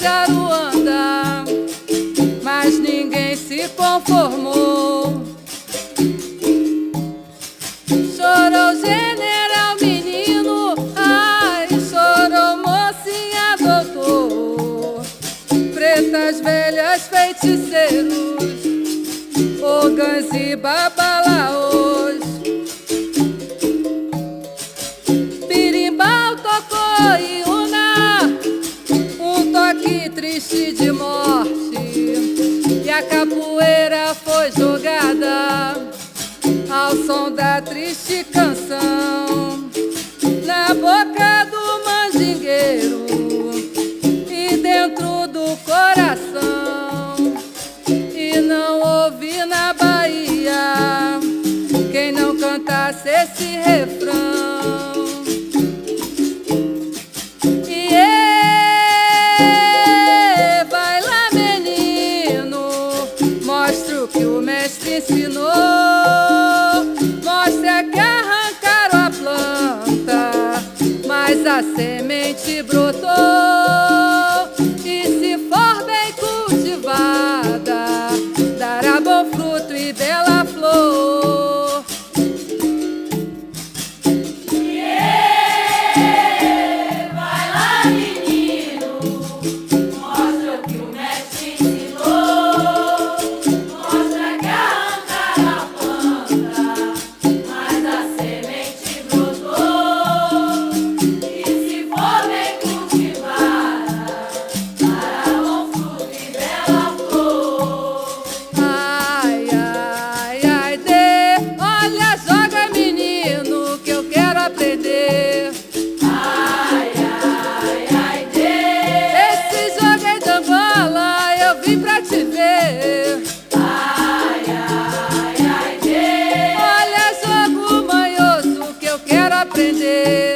Jaruanda, mas ninguém se conformou. Chorou general menino, ai, chorou mocinha doutor. Pretas velhas feiticeiros, ogãs e babalaôs. Birimbau tocou Iuna, um toque triste de morte, e a capoeira foi jogada ao som da triste canção, na boca do mandingueiro e dentro do coração. E não ouvi na Bahia quem não cantasse esse refrão. Vai lá, menino, mostra o que o mestre ensinou. Mostra que arrancaram a planta, mas a semente brotou. E se for bem cultivada, dará bom fruto e bela flor. Vai lá, menino, mostra o que o mestre ensinou. Mostra que arrancaram a planta, mas a semente brotou. E se for bem cultivada, dará bom fruto e bela flor. Ai, ai, ai, dê, olha, joga, menino, que eu quero aprender. Ai, ai, ai, Deus. Esse jogo é de Angola, eu vim pra te ver. Ai, ai, ai, Deus. Olha, jogo manhoso que eu quero aprender.